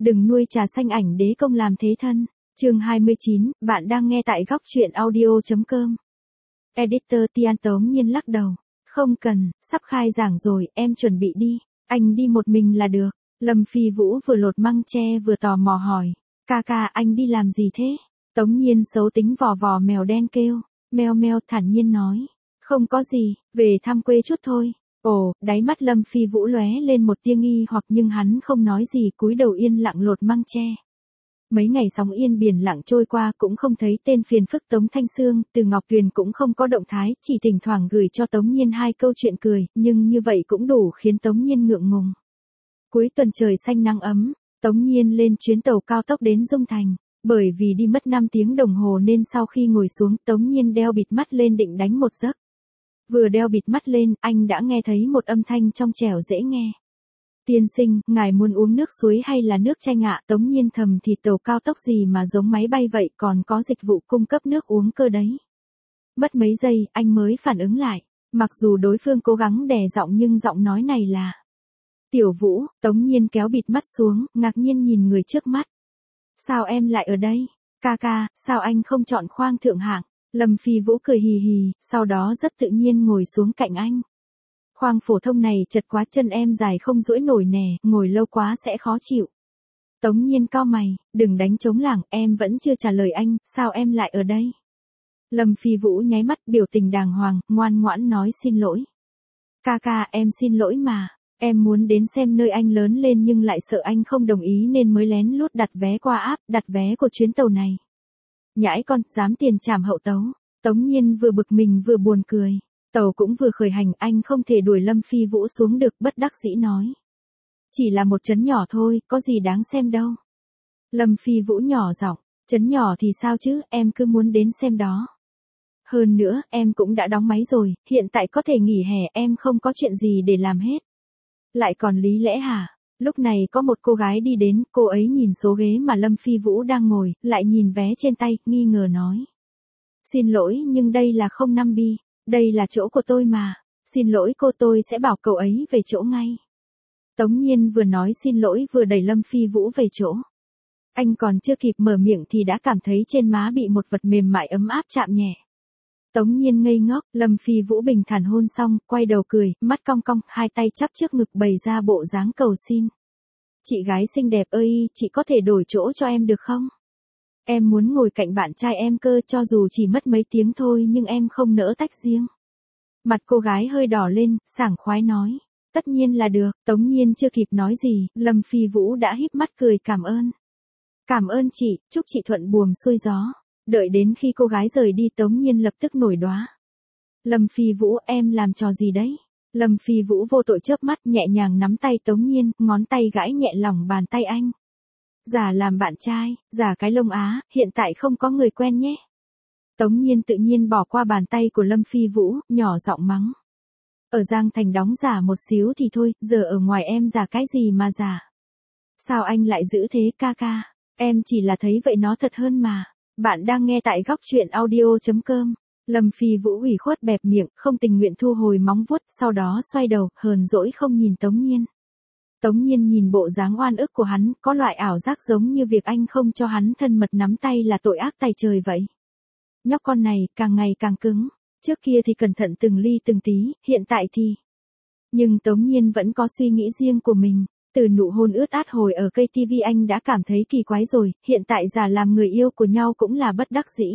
đừng nuôi trà xanh ảnh đế công làm thế thân. Chương 29, bạn đang nghe tại góc truyện audio.com. Editor Tian Tống Nhiên lắc đầu. Không cần, sắp khai giảng rồi, em chuẩn bị đi. Anh đi một mình là được. Lâm Phi Vũ vừa lột măng tre vừa tò mò hỏi. Ca ca, anh đi làm gì thế? Tống Nhiên xấu tính vò vò mèo đen kêu. Meo meo thản nhiên nói. Không có gì, về thăm quê chút thôi. Ồ, đáy mắt Lâm Phi Vũ lóe lên một tia nghi hoặc nhưng hắn không nói gì, cúi đầu yên lặng lột măng tre. Mấy ngày sóng yên biển lặng trôi qua cũng không thấy tên phiền phức Tống Thanh Sương, Từ Ngọc Tuyền cũng không có động thái, chỉ thỉnh thoảng gửi cho Tống Nhiên hai câu chuyện cười, nhưng như vậy cũng đủ khiến Tống Nhiên ngượng ngùng. Cuối tuần trời xanh nắng ấm, Tống Nhiên lên chuyến tàu cao tốc đến Dung Thành. Bởi vì đi mất 5 tiếng đồng hồ nên sau khi ngồi xuống Tống Nhiên đeo bịt mắt lên định đánh một giấc. Vừa đeo bịt mắt lên, anh đã nghe thấy một âm thanh trong trẻo dễ nghe. Tiên sinh, ngài muốn uống nước suối hay là nước chanh ạ? Tống Nhiên thầm thì tàu cao tốc gì mà giống máy bay vậy, còn có dịch vụ cung cấp nước uống cơ đấy. Mất mấy giây, anh mới phản ứng lại. Mặc dù đối phương cố gắng đè giọng nhưng giọng nói này là Tiểu Vũ. Tống Nhiên kéo bịt mắt xuống, ngạc nhiên nhìn người trước mắt. Sao em lại ở đây? Ca ca, sao anh không chọn khoang thượng hạng? Lâm Phi Vũ cười hì hì, sau đó rất tự nhiên ngồi xuống cạnh anh. Khoang phổ thông này chật quá, chân em dài không duỗi nổi nè, ngồi lâu quá sẽ khó chịu. Tống Nhiên cau mày, đừng đánh trống lảng, em vẫn chưa trả lời anh, sao em lại ở đây? Lâm Phi Vũ nháy mắt, biểu tình đàng hoàng, ngoan ngoãn nói xin lỗi. Ca ca, em xin lỗi mà. Em muốn đến xem nơi anh lớn lên nhưng lại sợ anh không đồng ý nên mới lén lút đặt vé qua app, đặt vé của chuyến tàu này. Nhãi con, dám tiền trảm hậu tấu. Tống Nhiên vừa bực mình vừa buồn cười. Tàu cũng vừa khởi hành, anh không thể đuổi Lâm Phi Vũ xuống được, bất đắc dĩ nói. Chỉ là một trấn nhỏ thôi, có gì đáng xem đâu. Lâm Phi Vũ nhỏ giọng, trấn nhỏ thì sao chứ, em cứ muốn đến xem đó. Hơn nữa, em cũng đã đóng máy rồi, hiện tại có thể nghỉ hè, em không có chuyện gì để làm hết. Lại còn lý lẽ hả? Lúc này có một cô gái đi đến, cô ấy nhìn số ghế mà Lâm Phi Vũ đang ngồi, lại nhìn vé trên tay, nghi ngờ nói. Xin lỗi nhưng đây là 05B, đây là chỗ của tôi mà. Xin lỗi cô, tôi sẽ bảo cậu ấy về chỗ ngay. Tống Nhiên vừa nói xin lỗi vừa đẩy Lâm Phi Vũ về chỗ. Anh còn chưa kịp mở miệng thì đã cảm thấy trên má bị một vật mềm mại ấm áp chạm nhẹ. Tống Nhiên ngây ngốc, Lâm Phi Vũ bình thản hôn xong, quay đầu cười, mắt cong cong, hai tay chắp trước ngực bày ra bộ dáng cầu xin. Chị gái xinh đẹp ơi, chị có thể đổi chỗ cho em được không? Em muốn ngồi cạnh bạn trai em cơ, cho dù chỉ mất mấy tiếng thôi nhưng em không nỡ tách riêng. Mặt cô gái hơi đỏ lên, sảng khoái nói. Tất nhiên là được. Tống Nhiên chưa kịp nói gì, Lâm Phi Vũ đã híp mắt cười cảm ơn. Cảm ơn chị, chúc chị thuận buồm xuôi gió. Đợi đến khi cô gái rời đi Tống Nhiên lập tức nổi đoá. Lâm Phi Vũ, em làm trò gì đấy? Lâm Phi Vũ vô tội chớp mắt, nhẹ nhàng nắm tay Tống Nhiên, ngón tay gãi nhẹ lòng bàn tay anh. Giả làm bạn trai, giả cái lông á, hiện tại không có người quen nhé. Tống Nhiên tự nhiên bỏ qua bàn tay của Lâm Phi Vũ, nhỏ giọng mắng. Ở Giang Thành đóng giả một xíu thì thôi, giờ ở ngoài em giả cái gì mà giả? Sao anh lại giữ thế ca ca? Em chỉ là thấy vậy nó thật hơn mà. Bạn đang nghe tại góc truyện audio.com. Lâm Phi Vũ ủy khuất bẹp miệng, không tình nguyện thu hồi móng vuốt, sau đó xoay đầu, hờn dỗi không nhìn Tống Nhiên. Tống Nhiên nhìn bộ dáng oan ức của hắn, có loại ảo giác giống như việc anh không cho hắn thân mật nắm tay là tội ác tày trời vậy. Nhóc con này, càng ngày càng cứng. Trước kia thì cẩn thận từng ly từng tí, hiện tại thì... Nhưng Tống Nhiên vẫn có suy nghĩ riêng của mình. Từ nụ hôn ướt át hồi ở cây TV anh đã cảm thấy kỳ quái rồi, hiện tại giả làm người yêu của nhau cũng là bất đắc dĩ.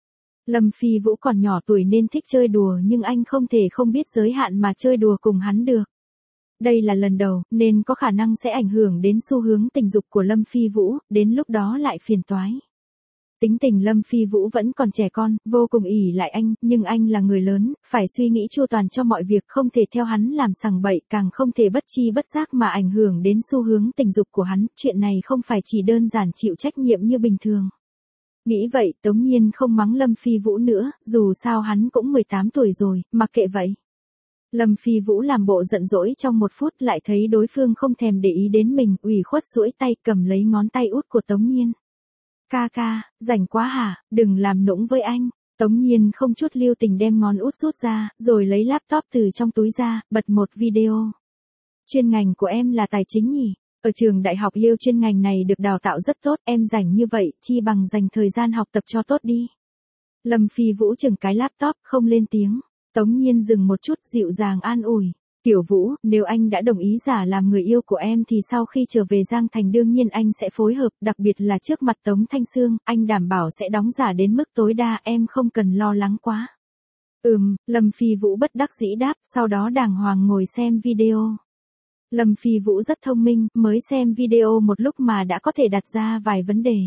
Lâm Phi Vũ còn nhỏ tuổi nên thích chơi đùa nhưng anh không thể không biết giới hạn mà chơi đùa cùng hắn được. Đây là lần đầu, nên có khả năng sẽ ảnh hưởng đến xu hướng tình dục của Lâm Phi Vũ, đến lúc đó lại phiền toái. Tính tình Lâm Phi Vũ vẫn còn trẻ con, vô cùng ỷ lại anh, nhưng anh là người lớn, phải suy nghĩ chu toàn cho mọi việc, không thể theo hắn làm sằng bậy, càng không thể bất chi bất giác mà ảnh hưởng đến xu hướng tình dục của hắn, chuyện này không phải chỉ đơn giản chịu trách nhiệm như bình thường. Nghĩ vậy, Tống Nhiên không mắng Lâm Phi Vũ nữa, dù sao hắn cũng 18 tuổi rồi, mặc kệ vậy. Lâm Phi Vũ làm bộ giận dỗi trong một phút lại thấy đối phương không thèm để ý đến mình, ủy khuất duỗi tay cầm lấy ngón tay út của Tống Nhiên. Ca ca, rảnh quá hả, đừng làm nũng với anh. Tống Nhiên không chút lưu tình đem ngón út rút ra, rồi lấy laptop từ trong túi ra, bật một video. Chuyên ngành của em là tài chính nhỉ? Ở trường đại học Yale chuyên ngành này được đào tạo rất tốt, em rảnh như vậy, chi bằng dành thời gian học tập cho tốt đi. Lâm Phi Vũ chừng cái laptop, không lên tiếng. Tống Nhiên dừng một chút, dịu dàng an ủi. Tiểu Vũ, nếu anh đã đồng ý giả làm người yêu của em thì sau khi trở về Giang Thành đương nhiên anh sẽ phối hợp, đặc biệt là trước mặt Tống Thanh Sương, anh đảm bảo sẽ đóng giả đến mức tối đa, em không cần lo lắng quá. Lâm Phi Vũ bất đắc dĩ đáp, sau đó đàng hoàng ngồi xem video. Lâm Phi Vũ rất thông minh, mới xem video một lúc mà đã có thể đặt ra vài vấn đề.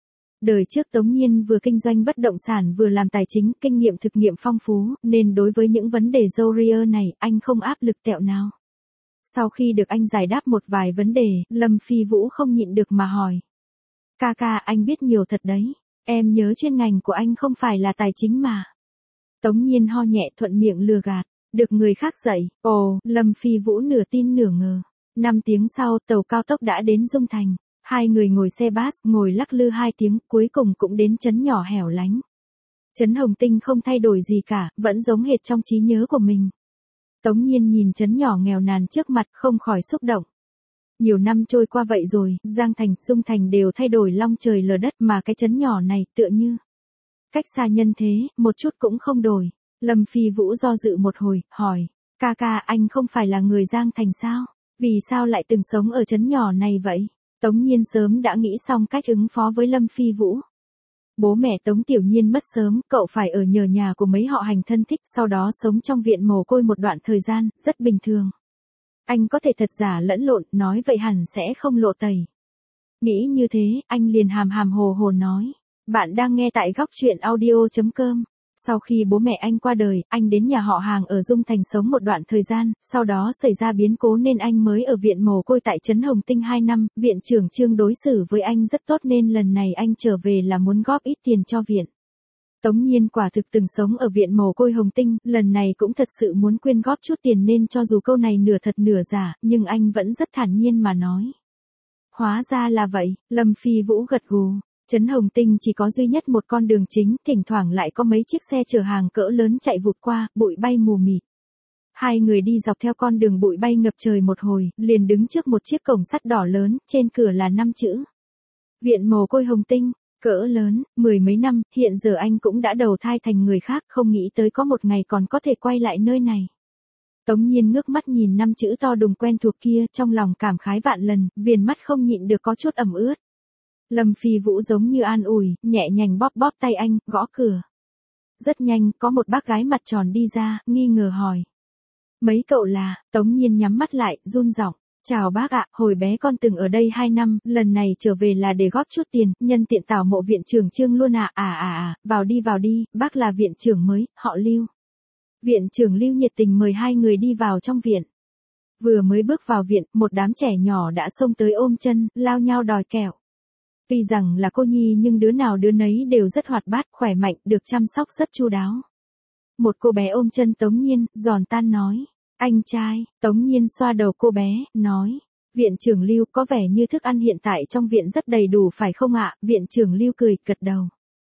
Đời trước Tống Nhiên vừa kinh doanh bất động sản vừa làm tài chính, kinh nghiệm thực nghiệm phong phú, nên đối với những vấn đề râu ria này, anh không áp lực tẹo nào. Sau khi được anh giải đáp một vài vấn đề, Lâm Phi Vũ không nhịn được mà hỏi. Ca ca, anh biết nhiều thật đấy, em nhớ chuyên ngành của anh không phải là tài chính mà. Tống Nhiên ho nhẹ thuận miệng lừa gạt, được người khác dạy. Ồ, Lâm Phi Vũ nửa tin nửa ngờ. 5 tiếng sau, tàu cao tốc đã đến Dung Thành. Hai người ngồi xe bus, ngồi lắc lư 2 tiếng, cuối cùng cũng đến trấn nhỏ hẻo lánh. Trấn Hồng Tinh không thay đổi gì cả, vẫn giống hệt trong trí nhớ của mình. Tống Nhiên nhìn trấn nhỏ nghèo nàn trước mặt, không khỏi xúc động. Nhiều năm trôi qua vậy rồi, Giang Thành, Dung Thành đều thay đổi long trời lở đất mà cái trấn nhỏ này tựa như cách xa nhân thế, một chút cũng không đổi. Lâm Phi Vũ do dự một hồi, hỏi, ca ca, anh không phải là người Giang Thành sao? Vì sao lại từng sống ở trấn nhỏ này vậy? Tống Nhiên sớm đã nghĩ xong cách ứng phó với Lâm Phi Vũ. Bố mẹ Tống Tiểu Nhiên mất sớm, cậu phải ở nhờ nhà của mấy họ hành thân thích, sau đó sống trong viện mồ côi một đoạn thời gian, rất bình thường. Anh có thể thật giả lẫn lộn, nói vậy hẳn sẽ không lộ tẩy. Nghĩ như thế, anh liền hàm hàm hồ hồ nói. Bạn đang nghe tại góc truyện audio.com. Sau khi bố mẹ anh qua đời, anh đến nhà họ hàng ở Dung Thành sống một đoạn thời gian, sau đó xảy ra biến cố nên anh mới ở viện mồ côi tại trấn Hồng Tinh 2 năm, viện trưởng Trương đối xử với anh rất tốt nên lần này anh trở về là muốn góp ít tiền cho viện. Tống Nhiên quả thực từng sống ở viện mồ côi Hồng Tinh, lần này cũng thật sự muốn quyên góp chút tiền nên cho dù câu này nửa thật nửa giả, nhưng anh vẫn rất thản nhiên mà nói. Hóa ra là vậy, Lâm Phi Vũ gật gù. Trấn Hồng Tinh chỉ có duy nhất một con đường chính, thỉnh thoảng lại có mấy chiếc xe chở hàng cỡ lớn chạy vụt qua, bụi bay mù mịt. Hai người đi dọc theo con đường bụi bay ngập trời một hồi, liền đứng trước một chiếc cổng sắt đỏ lớn, trên cửa là 5 chữ. Viện mồ côi Hồng Tinh, cỡ lớn, 10 mấy năm, hiện giờ anh cũng đã đầu thai thành người khác, không nghĩ tới có một ngày còn có thể quay lại nơi này. Tống Nhiên ngước mắt nhìn 5 chữ to đùng quen thuộc kia, trong lòng cảm khái vạn lần, viền mắt không nhịn được có chút ẩm ướt. Lâm Phi Vũ giống như an ủi, nhẹ nhàng bóp bóp tay anh, gõ cửa. Rất nhanh, có một bác gái mặt tròn đi ra, nghi ngờ hỏi. Mấy cậu là? Tống Nhiên nhắm mắt lại, run giọng. Chào bác ạ, hồi bé con từng ở đây 2 năm, lần này trở về là để góp chút tiền, nhân tiện tảo mộ viện trưởng Trương luôn ạ. Vào đi, bác là viện trưởng mới, họ Lưu. Viện trưởng Lưu nhiệt tình mời hai người đi vào trong viện. Vừa mới bước vào viện, một đám trẻ nhỏ đã xông tới ôm chân, lao nhau đòi kẹo. Tuy rằng là cô nhi nhưng đứa nào đứa nấy đều rất hoạt bát, khỏe mạnh, được chăm sóc rất chu đáo. Một cô bé ôm chân Tống Nhiên, giòn tan nói. Anh trai, Tống Nhiên xoa đầu cô bé, nói. Viện trưởng Lưu, có vẻ như thức ăn hiện tại trong viện rất đầy đủ phải không ạ? Viện trưởng Lưu cười, gật đầu.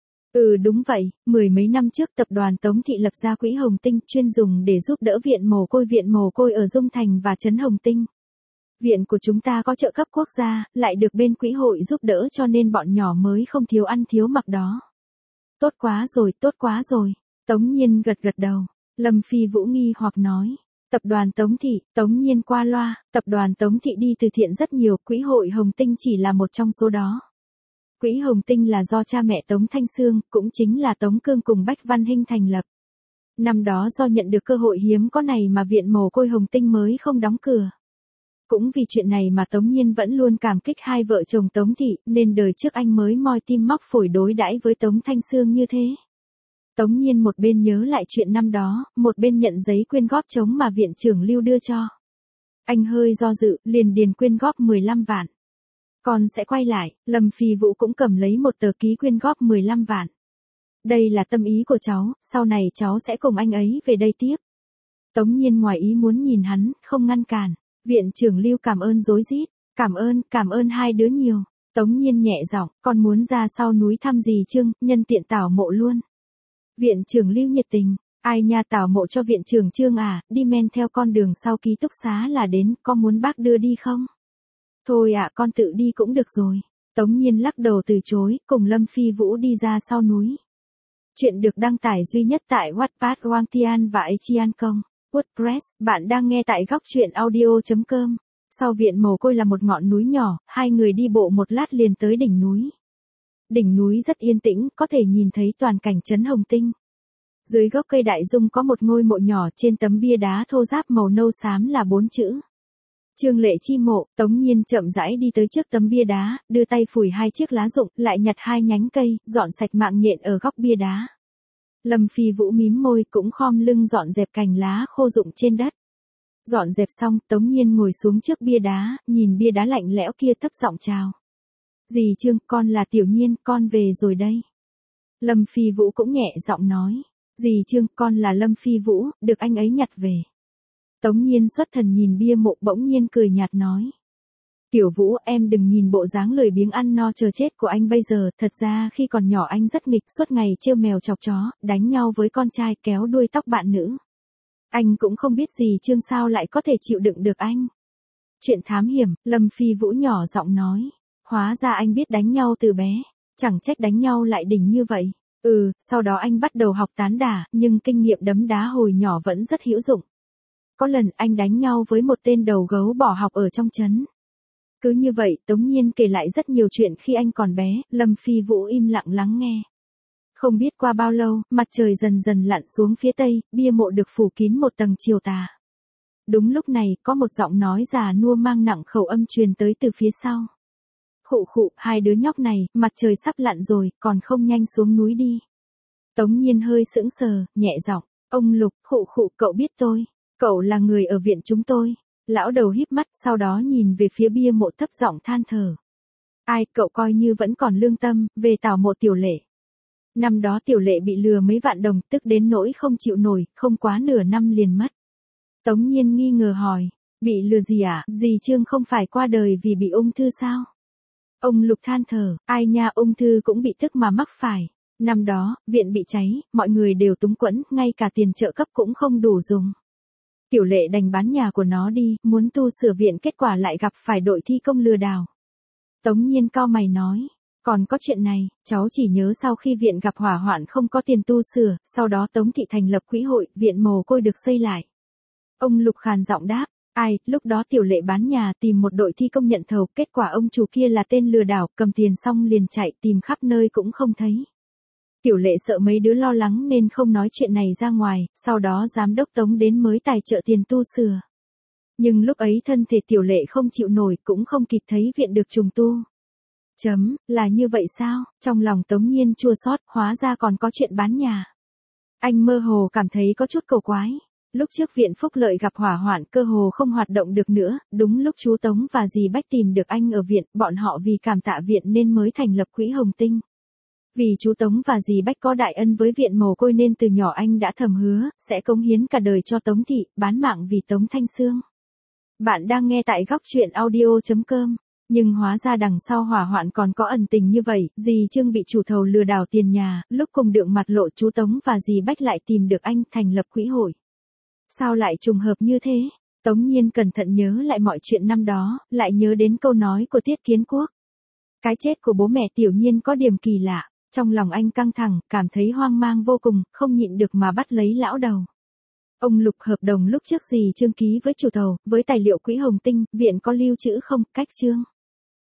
Đúng vậy, 10 mấy năm trước tập đoàn Tống Thị lập ra quỹ Hồng Tinh chuyên dùng để giúp đỡ viện mồ côi ở Dung Thành và trấn Hồng Tinh. Viện của chúng ta có trợ cấp quốc gia, lại được bên quỹ hội giúp đỡ cho nên bọn nhỏ mới không thiếu ăn thiếu mặc đó. Tốt quá rồi. Tống Nhiên gật đầu. Lâm Phi Vũ nghi hoặc nói. Tập đoàn Tống Thị, Tống Nhiên qua loa, tập đoàn Tống Thị đi từ thiện rất nhiều, quỹ hội Hồng Tinh chỉ là một trong số đó. Quỹ Hồng Tinh là do cha mẹ Tống Thanh Sương, cũng chính là Tống Cương cùng Bách Văn Hinh thành lập. Năm đó do nhận được cơ hội hiếm có này mà viện mồ côi Hồng Tinh mới không đóng cửa. Cũng vì chuyện này mà Tống Nhiên vẫn luôn cảm kích hai vợ chồng Tống Thị, nên đời trước anh mới moi tim móc phổi đối đãi với Tống Thanh Sương như thế. Tống Nhiên một bên nhớ lại chuyện năm đó, một bên nhận giấy quyên góp trống mà viện trưởng Lưu đưa cho. Anh hơi do dự, liền điền quyên góp 15 vạn. Con sẽ quay lại, Lâm Phi Vũ cũng cầm lấy một tờ ký quyên góp 15 vạn. Đây là tâm ý của cháu, sau này cháu sẽ cùng anh ấy về đây tiếp. Tống Nhiên ngoài ý muốn nhìn hắn, không ngăn cản. Viện trưởng Lưu cảm ơn rối rít, cảm ơn hai đứa nhiều. Tống Nhiên nhẹ giọng, con muốn ra sau núi thăm dì Trương, nhân tiện tảo mộ luôn. Viện trưởng Lưu nhiệt tình, ai nha tảo mộ cho viện trưởng Trương à, đi men theo con đường sau ký túc xá là đến, có muốn bác đưa đi không? Thôi ạ, con tự đi cũng được rồi. Tống Nhiên lắc đầu từ chối, cùng Lâm Phi Vũ đi ra sau núi. Chuyện được đăng tải duy nhất tại Wattpad, Wangtian và Achian.com. WordPress, bạn đang nghe tại góc truyện audio.com. Sau viện mồ côi là một ngọn núi nhỏ, hai người đi bộ một lát liền tới đỉnh núi. Đỉnh núi rất yên tĩnh, có thể nhìn thấy toàn cảnh trấn Hồng Tinh. Dưới gốc cây đại dung có một ngôi mộ nhỏ, trên tấm bia đá thô ráp màu nâu xám là 4 chữ. Trương Lệ Chi mộ. Tống Nhiên chậm rãi đi tới trước tấm bia đá, đưa tay phủi hai chiếc lá rụng, lại nhặt hai nhánh cây, dọn sạch mạng nhện ở góc bia đá. Lâm Phi Vũ mím môi, cũng khom lưng dọn dẹp cành lá khô rụng trên đất. Dọn dẹp xong, Tống Nhiên ngồi xuống trước bia đá, nhìn bia đá lạnh lẽo kia thấp giọng chào. Dì Trương, con là Tiểu Nhiên, con về rồi đây. Lâm Phi Vũ cũng nhẹ giọng nói. Dì Trương, con là Lâm Phi Vũ, được anh ấy nhặt về. Tống Nhiên xuất thần nhìn bia mộ, bỗng nhiên cười nhạt nói. Tiểu Vũ, em đừng nhìn bộ dáng lười biếng ăn no chờ chết của anh bây giờ, thật ra khi còn nhỏ anh rất nghịch, suốt ngày trêu mèo chọc chó, đánh nhau với con trai, kéo đuôi tóc bạn nữ. Anh cũng không biết dì Trương sao lại có thể chịu đựng được anh. Chuyện thám hiểm, Lâm Phi Vũ nhỏ giọng nói. Hóa ra anh biết đánh nhau từ bé, chẳng trách đánh nhau lại đỉnh như vậy. Sau đó anh bắt đầu học tán đả, nhưng kinh nghiệm đấm đá hồi nhỏ vẫn rất hữu dụng. Có lần anh đánh nhau với một tên đầu gấu bỏ học ở trong trấn. Cứ như vậy, Tống Nhiên kể lại rất nhiều chuyện khi anh còn bé, Lâm Phi Vũ im lặng lắng nghe. Không biết qua bao lâu, mặt trời dần dần lặn xuống phía tây, bia mộ được phủ kín một tầng chiều tà. Đúng lúc này, có một giọng nói già nua mang nặng khẩu âm truyền tới từ phía sau. Khụ khụ, hai đứa nhóc này, mặt trời sắp lặn rồi, còn không nhanh xuống núi đi. Tống Nhiên hơi sững sờ, nhẹ giọng, ông Lục, khụ khụ, cậu biết tôi. Cậu là người ở viện chúng tôi. Lão đầu híp mắt, sau đó nhìn về phía bia mộ thấp giọng than thở. Ai, cậu coi như vẫn còn lương tâm, về tảo mộ Tiểu Lệ. Năm đó Tiểu Lệ bị lừa mấy vạn đồng, tức đến nỗi không chịu nổi, không quá nửa năm liền mất. Tống Nhiên nghi ngờ hỏi, bị lừa gì à, dì Trương không phải qua đời vì bị ung thư sao? Ông Lục than thở, ai nha, ung thư cũng bị tức mà mắc phải. Năm đó, viện bị cháy, mọi người đều túng quẫn, ngay cả tiền trợ cấp cũng không đủ dùng. Tiểu Lệ đành bán nhà của nó đi, muốn tu sửa viện, kết quả lại gặp phải đội thi công lừa đảo. Tống Nhiên cau mày nói, còn có chuyện này, cháu chỉ nhớ sau khi viện gặp hỏa hoạn không có tiền tu sửa, sau đó Tống thị thành lập quỹ hội, viện mồ côi được xây lại. Ông Lục khàn giọng đáp, ai, lúc đó Tiểu Lệ bán nhà tìm một đội thi công nhận thầu, kết quả ông chủ kia là tên lừa đảo, cầm tiền xong liền chạy, tìm khắp nơi cũng không thấy. Tiểu Lệ sợ mấy đứa lo lắng nên không nói chuyện này ra ngoài, sau đó giám đốc Tống đến mới tài trợ tiền tu sửa. Nhưng lúc ấy thân thể Tiểu Lệ không chịu nổi, cũng không kịp thấy viện được trùng tu. Là như vậy sao? Trong lòng Tống Nhiên chua xót, hóa ra còn có chuyện bán nhà. Anh mơ hồ cảm thấy có chút cầu quái. Lúc trước viện Phúc Lợi gặp hỏa hoạn, cơ hồ không hoạt động được nữa, đúng lúc chú Tống và dì Bách tìm được anh ở viện, bọn họ vì cảm tạ viện nên mới thành lập quỹ Hồng Tinh. Vì chú Tống và dì Bách có đại ân với viện mồ côi nên từ nhỏ anh đã thầm hứa, sẽ cống hiến cả đời cho Tống thị, bán mạng vì Tống Thanh Sương. Bạn đang nghe tại góc truyện audio.com. Nhưng hóa ra đằng sau hỏa hoạn còn có ẩn tình như vậy, dì Trương bị chủ thầu lừa đảo tiền nhà, lúc cùng đượng mặt lộ chú Tống và dì Bách lại tìm được anh, thành lập quỹ hội. Sao lại trùng hợp như thế? Tống Nhiên cẩn thận nhớ lại mọi chuyện năm đó, lại nhớ đến câu nói của Tiết Kiến Quốc. Cái chết của bố mẹ Tiểu Nhiên có điểm kỳ lạ, trong lòng anh căng thẳng, cảm thấy hoang mang vô cùng, không nhịn được mà bắt lấy lão đầu. Ông Lục, hợp đồng lúc trước dì Trương ký với chủ thầu, với tài liệu quỹ Hồng Tinh, viện có lưu trữ không, cách chương?